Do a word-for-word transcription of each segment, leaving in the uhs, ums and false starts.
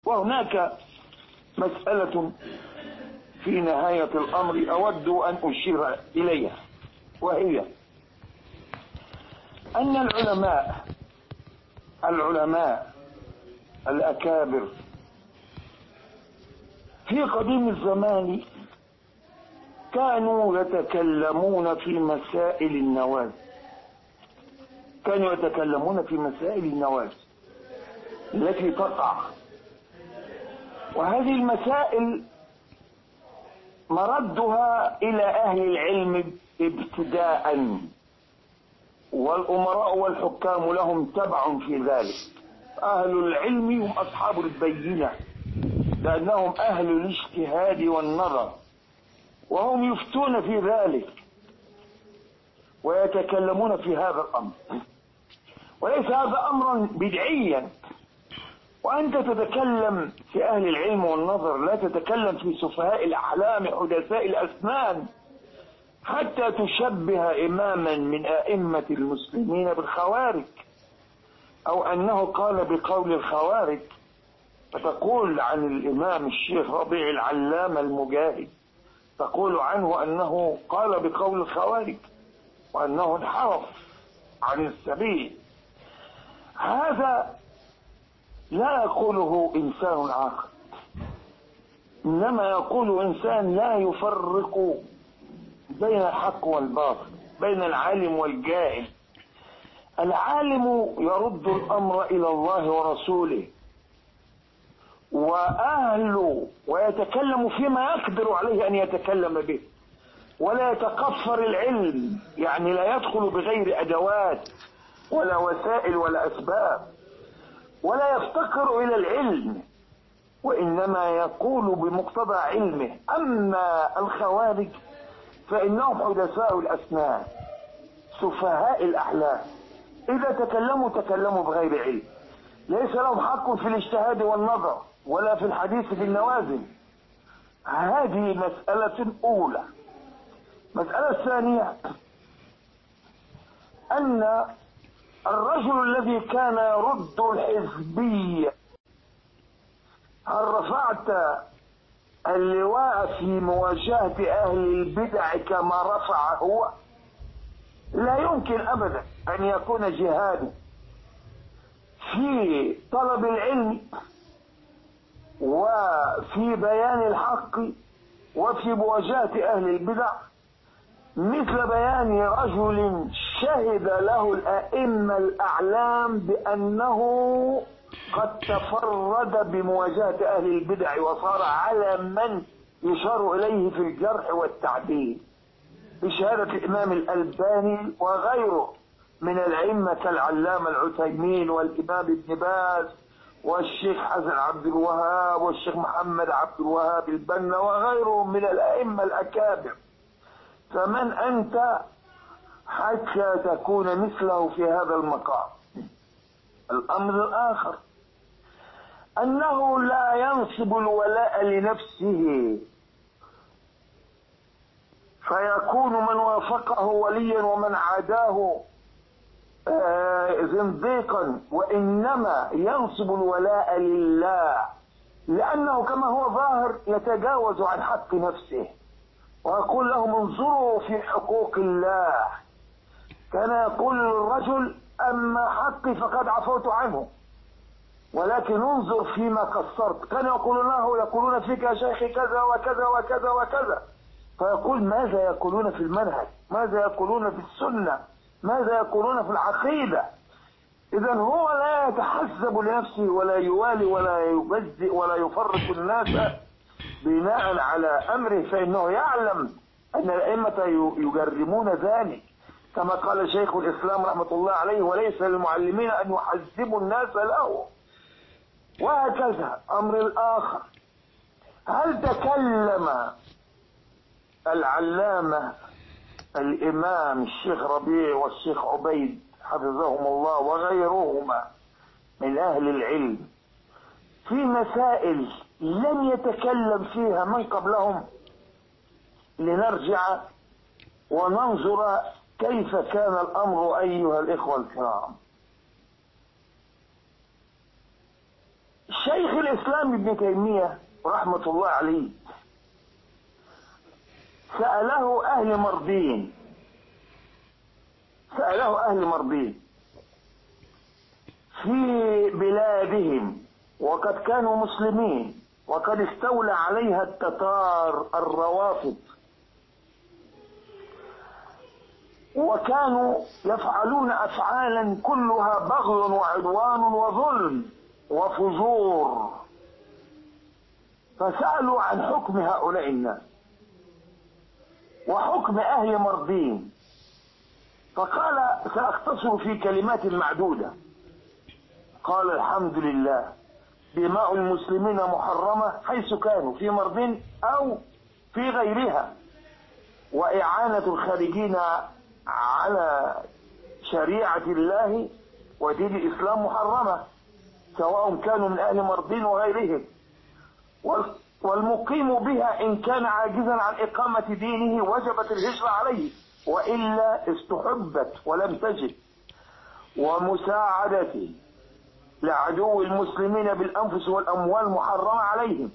وهناك مسألة في نهاية الأمر أود أن أشير إليها، وهي أن العلماء العلماء الأكابر في قديم الزمان كانوا يتكلمون في مسائل النوازل كانوا يتكلمون في مسائل النوازل التي تقع، وهذه المسائل مردها إلى أهل العلم ابتداء، والأمراء والحكام لهم تبع في ذلك. أهل العلم هم أصحاب البينة، لأنهم أهل الاجتهاد والنظر، وهم يفتون في ذلك ويتكلمون في هذا الأمر، وليس هذا أمرا بدعيا. وأنت تتكلم في أهل العلم والنظر، لا تتكلم في سفهاء الأحلام حدثاء الأسنان حتى تشبه إماما من أئمة المسلمين بالخوارج، أو أنه قال بقول الخوارج، فتقول عن الإمام الشيخ ربيع العلامة المجاهد، تقول عنه أنه قال بقول الخوارج وأنه انحرف عن السبيل. هذا لا يقوله إنسان عاقل، إنما يقول إنسان لا يفرق بين الحق والباطل، بين العالم والجاهل. العالم يرد الأمر إلى الله ورسوله وأهله، ويتكلم فيما يقدر عليه أن يتكلم به، ولا يتقفر العلم، يعني لا يدخل بغير أدوات ولا وسائل ولا أسباب، ولا يفتقر إلى العلم، وإنما يقول بمقتضى علمه. أما الخوارج فإنهم حدثاء الأسنان سفهاء الأحلام، إذا تكلموا تكلموا بغير علم، ليس لهم حق في الاجتهاد والنظر ولا في الحديث في النوازل. هذه مسألة أولى. مسألة ثانية، أن الرجل الذي كان يرد الحزبية، هل رفعت اللواء في مواجهة أهل البدع كما رفع هو؟ لا يمكن أبدا أن يكون جهاده في طلب العلم وفي بيان الحق وفي مواجهة أهل البدع مثل بيان رجل شهد له الأئمة الأعلام بأنه قد تفرد بمواجهة أهل البدع وصار علما يشار إليه في الجرح والتعديل، بشهادة الإمام الألباني وغيره من الأئمة كالعلامة العثيمين والإمام ابن باز والشيخ حسن عبد الوهاب والشيخ محمد عبد الوهاب البنا وغيرهم من الأئمة الأكابر. فمن أنت حتى تكون مثله في هذا المقام؟ الأمر الآخر أنه لا ينصب الولاء لنفسه فيكون من وافقه وليا ومن عاداه زنديقا، وإنما ينصب الولاء لله، لأنه كما هو ظاهر يتجاوز عن حق نفسه ويقول لهم انظروا في حقوق الله. كان يقول للرجل أما حقي فقد عفوت عنه ولكن انظر فيما قصرت. كان يقول له يقولون فيك يا شيخي كذا وكذا وكذا وكذا، فيقول ماذا يقولون في المنهج، ماذا يقولون في السنة، ماذا يقولون في العقيدة. إذا هو لا يتحزب لنفسه ولا يوالي ولا يجزئ ولا يفرق الناس بناء على أمره، فإنه يعلم أن الأئمة يجرمون ذلك، كما قال شيخ الإسلام رحمة الله عليه وليس للمعلمين أن يحزبوا الناس له. وهكذا. أمر الآخر، هل تكلم العلامة الإمام الشيخ ربيع والشيخ عبيد حفظهم الله وغيرهما من أهل العلم في مسائل لم يتكلم فيها من قبلهم؟ لنرجع وننظر كيف كان الأمر أيها الإخوة الكرام. شيخ الإسلام ابن تيمية رحمة الله عليه سأله أهل مردين سأله أهل مردين في بلادهم، وقد كانوا مسلمين، وقد استولى عليها التتار الروافض، وكانوا يفعلون أفعالا كلها بغي وعدوان وظلم وفجور. فسألوا عن حكم هؤلاء الناس وحكم أهل مردين، فقال سأختصر في كلمات معدودة. قال الحمد لله دماء المسلمين محرمة حيث كانوا في مردين أو في غيرها، وإعانة الخارجين على شريعة الله ودين الإسلام محرمة سواء كانوا من أهل مردين وغيرهم، والمقيم بها إن كان عاجزا عن إقامة دينه وجبت الهجرة عليه، وإلا استحبت ولم تجد. ومساعدته لعدو المسلمين بالأنفس والأموال محرمة عليهم.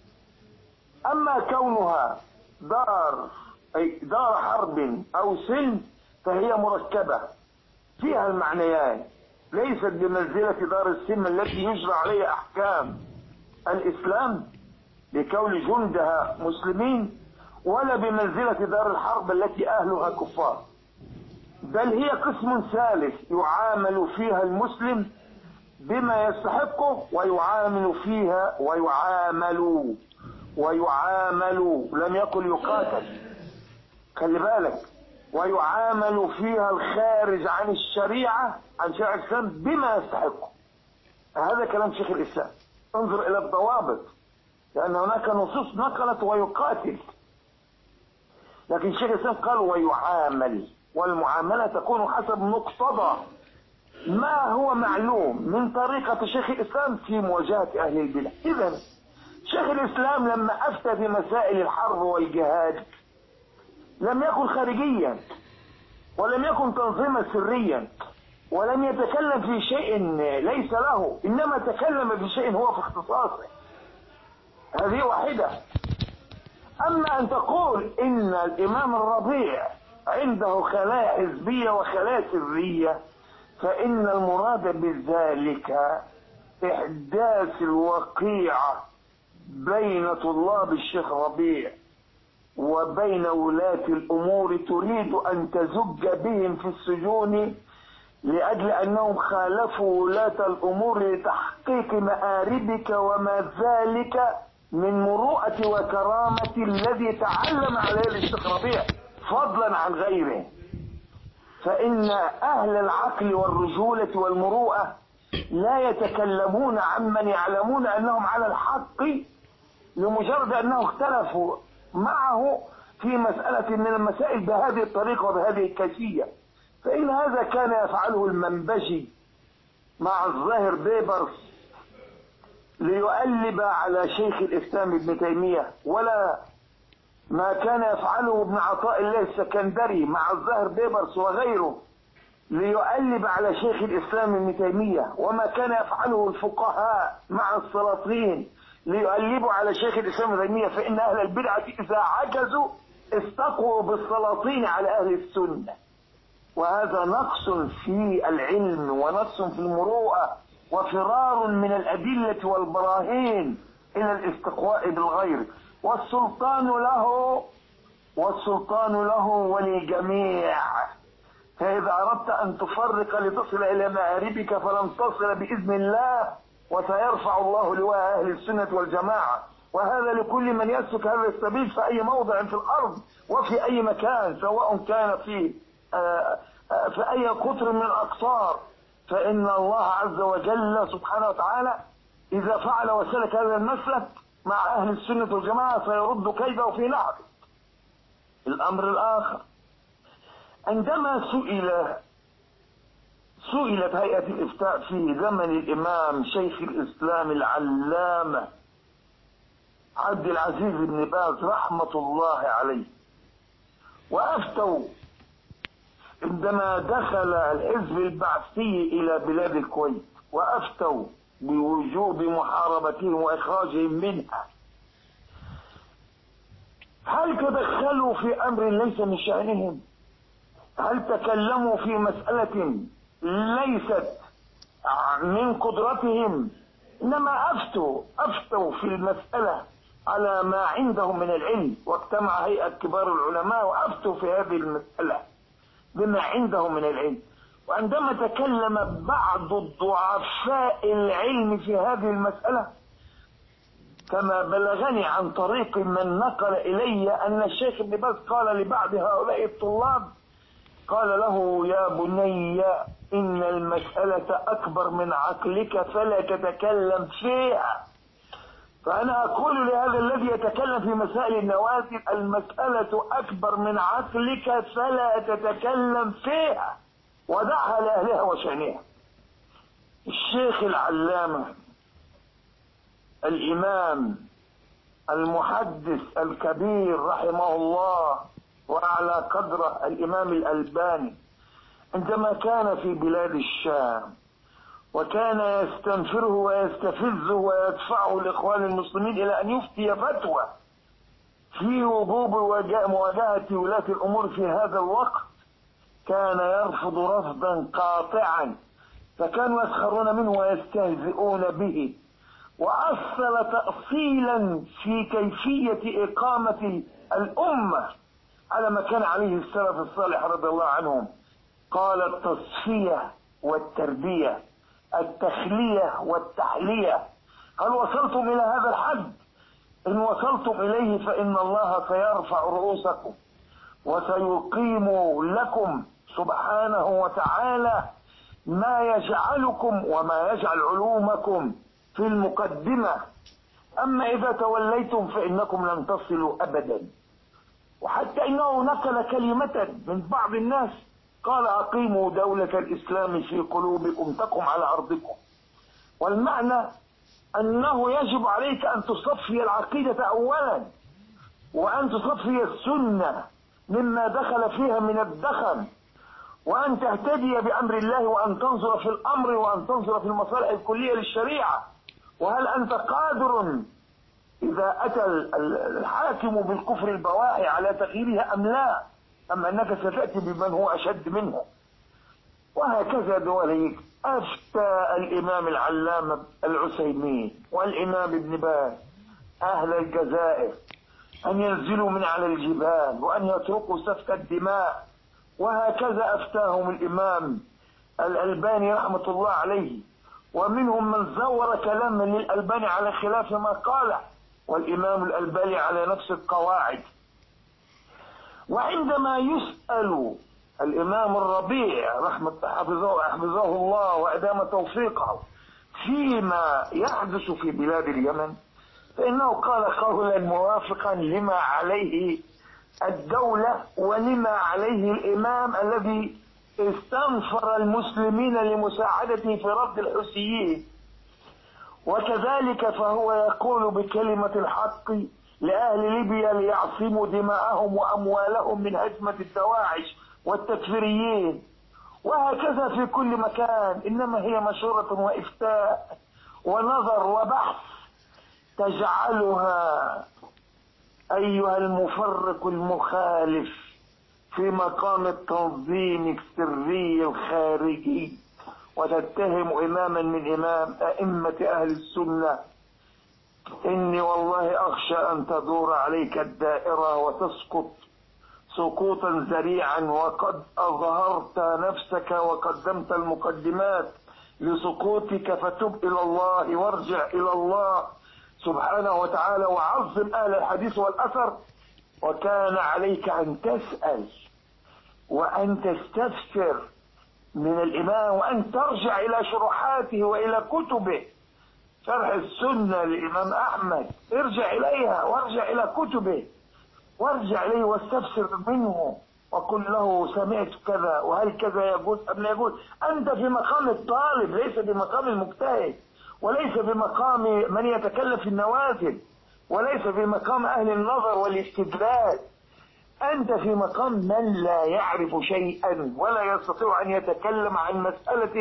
أما كونها دار أي دار حرب أو سلم فهي مركبة فيها المعنيان، ليست بمنزلة دار السلم التي يجرى عليها أحكام الإسلام لكون جندها مسلمين، ولا بمنزلة دار الحرب التي أهلها كفار، بل هي قسم ثالث يعامل فيها المسلم بما يستحقه، ويعامل فيها ويعامل ويعامل لم يكن يقاتل، خلي بالك، ويعامل فيها الخارج عن الشريعة عن شريعة الإسلام بما يستحقه. هذا كلام شيخ الإسلام. انظر إلى الضوابط، لأن هناك نصوص نقلت ويقاتل، لكن شيخ الإسلام قال ويعامل، والمعاملة تكون حسب مقتضى ما هو معلوم من طريقة شيخ الإسلام في مواجهة أهل البدع. إذن شيخ الإسلام لما أفتى في مسائل الحرب والجهاد لم يكن خارجيا، ولم يكن تنظيما سريا، ولم يتكلم في شيء ليس له، إنما تكلم في شيء هو في اختصاصه. هذه واحدة. أما أن تقول إن الإمام الربيع عنده خلايا حزبية وخلايا سرية، فإن المراد بذلك إحداث الوقيعة بين طلاب الشيخ ربيع وبين ولاة الأمور، تريد أن تزج بهم في السجون لأجل أنهم خالفوا ولاة الأمور لتحقيق مآربك وما ذلك من مروءة وكرامة الذي تعلم عليه الشيخ ربيع فضلا عن غيره. فإن أهل العقل والرجولة والمروءة لا يتكلمون عمن يعلمون أنهم على الحق لمجرد أنه اختلفوا معه في مسألة من المسائل بهذه الطريقة وبهذه الكيفية. فإن هذا كان يفعله المنبجي مع الظاهر بيبرس ليؤلب على شيخ الإسلام ابن تيمية، ولا ما كان يفعله ابن عطاء الله السكندري مع الظاهر بيبرس وغيره ليؤلب على شيخ الإسلام ابن تيمية، وما كان يفعله الفقهاء مع السلاطين ليؤلبوا على شيخ الإسلام ابن تيمية. فإن أهل البدعة إذا عجزوا استقوا بالسلاطين على أهل السنة، وهذا نقص في العلم ونقص في المروءة وفرار من الأدلة والبراهين إلى الاستقواء بالغير. والسلطان له والسلطان له وللجميع، فإذا أردت أن تفرق لتصل إلى مآربك فلن تصل بإذن الله، وسيرفع الله لواء أهل السنة والجماعة. وهذا لكل من يسلك هذا السبيل في أي موضع في الأرض وفي أي مكان، سواء كان في آآ آآ في أي قطر من الأقطار، فإن الله عز وجل سبحانه وتعالى إذا فعل وسلك هذا المسلك مع أهل السنة والجماعة سيرد كيده في نحره. الأمر الآخر، عندما سئل سئلت هيئة الإفتاء في زمن الإمام شيخ الإسلام العلامة عبد العزيز بن باز رحمة الله عليه، وأفتوا عندما دخل الحزب البعثي إلى بلاد الكويت، وأفتوا بوجوب محاربتهم وإخراجهم منها. هل تدخلوا في أمر ليس من شأنهم؟ هل تكلموا في مسألة ليست من قدرتهم؟ إنما أفتوا أفتوا في المسألة على ما عندهم من العلم، واجتمع هيئة كبار العلماء وأفتوا في هذه المسألة بما عندهم من العلم. وعندما تكلم بعض الضعفاء العلم في هذه المسألة، كما بلغني عن طريق من نقل إلي أن الشيخ ابن باز قال لبعض هؤلاء الطلاب، قال له: يا بني، إن المسألة أكبر من عقلك فلا تتكلم فيها. فأنا أقول لهذا الذي يتكلم في مسائل النوازل: المسألة أكبر من عقلك فلا تتكلم فيها، ودعها لأهلها وشأنها. الشيخ العلامة الإمام المحدث الكبير رحمه الله وعلى قدره الإمام الألباني، عندما كان في بلاد الشام وكان يستنفره ويستفزه ويدفعه الإخوان المسلمين إلى أن يفتي فتوى في وجوب مواجهة ولاة الأمور في هذا الوقت، كان يرفض رفضا قاطعا، فكانوا يسخرون منه ويستهزئون به، وأصل تأصيلا في كيفية إقامة الأمة على ما كان عليه السلف الصالح رضي الله عنهم. قال: التصفية والتربية، التخلية والتحلية. هل وصلتم إلى هذا الحد؟ إن وصلتم إليه فإن الله سيرفع رؤوسكم وسيقيم لكم سبحانه وتعالى ما يجعلكم وما يجعل علومكم في المقدمة. أما إذا توليتم فإنكم لن تصلوا أبدا. وحتى إنه نقل كلمة من بعض الناس قال: أقيموا دولة الإسلام في قلوبكم تقم على أرضكم. والمعنى أنه يجب عليك أن تصفي العقيدة أولا، وأن تصفي السنة مما دخل فيها من الدخن، وأن تهتدي بأمر الله، وأن تنظر في الأمر، وأن تنظر في المصالح الكلية للشريعة. وهل أنت قادر إذا أتى الحاكم بالكفر البواحي على تغييرها أم لا؟ أم أنك ستأتي بمن هو أشد منه؟ وهكذا دواليك. أفتى الإمام العلامة العثيمين والإمام ابن باز أهل الجزائر أن ينزلوا من على الجبال وأن يتركوا سفك الدماء، وهكذا أفتاهم الإمام الألباني رحمة الله عليه، ومنهم من زور كلاما للألباني على خلاف ما قاله، والإمام الألباني على نفس القواعد. وعندما يسأل الإمام الربيع رحمة حفظه, حفظه الله وأدام توفيقه فيما يحدث في بلاد اليمن، فإنه قال قولا موافقا لما عليه الدولة ولما عليه الإمام الذي استنفر المسلمين لمساعدته في رد الحوثيين. وكذلك فهو يقول بكلمة الحق لأهل ليبيا ليعصموا دماءهم وأموالهم من هجمة الدواعش والتكفيريين، وهكذا في كل مكان. إنما هي مشورة وإفتاء ونظر وبحث تجعلها أيها المفرق المخالف في مقام التنظيم السري الخارجي، وتتهم إماما من إمام أئمة أهل السنة. إني والله أخشى أن تدور عليك الدائرة وتسقط سقوطا ذريعا، وقد أظهرت نفسك وقدمت المقدمات لسقوطك، فتب إلى الله وارجع إلى الله سبحانه وتعالى وعظم أهل الحديث والأثر. وكان عليك أن تسأل وأن تستفسر من الإمام، وأن ترجع إلى شروحاته وإلى كتبه. شرح السنة للإمام أحمد ارجع إليها، وارجع إلى كتبه، وارجع إليه واستفسر منه، وقل له سمعت كذا وهل كذا يجوز أم لا يجوز. أنت في مقام الطالب، ليس بمقام المجتهد، وليس بمقام من يتكلم في النوازل، وليس في مقام أهل النظر والاستدلال. أنت في مقام من لا يعرف شيئا ولا يستطيع أن يتكلم عن مسألة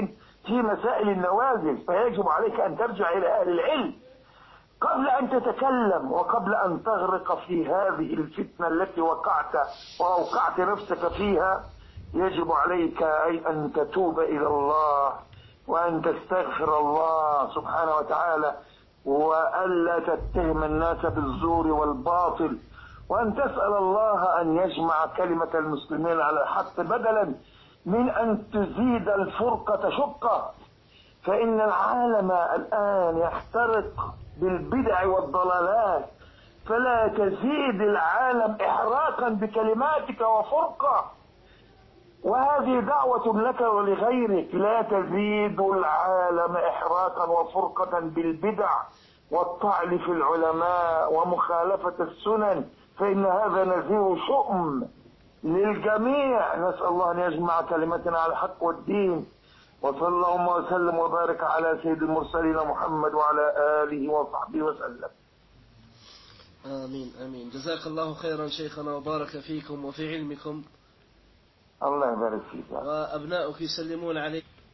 في مسائل النوازل، فيجب عليك أن ترجع إلى أهل العلم قبل أن تتكلم وقبل أن تغرق في هذه الفتنة التي وقعت وأوقعت نفسك فيها. يجب عليك أي أن تتوب إلى الله وأن تستغفر الله سبحانه وتعالى، وألا تتهم الناس بالزور والباطل، وأن تسأل الله أن يجمع كلمة المسلمين على الحق بدلا من أن تزيد الفرقة شقة. فإن العالم الآن يحترق بالبدع والضلالات، فلا تزيد العالم إحراقا بكلماتك وفرقة. وهذه دعوة لك ولغيرك، لا تزيد العالم إحراقا وفرقة بالبدع والطعن في العلماء ومخالفة السنن، فإن هذا نزيع شؤم للجميع. نسأل الله أن يجمع كلمتنا على الحق والدين. وصلى الله وسلم وبارك على سيد المرسلين محمد وعلى آله وصحبه وسلم. آمين آمين. جزاك الله خيرا شيخنا وبارك فيكم وفي علمكم. الله يبارك فيك. وأبناؤك يسلمون عليك.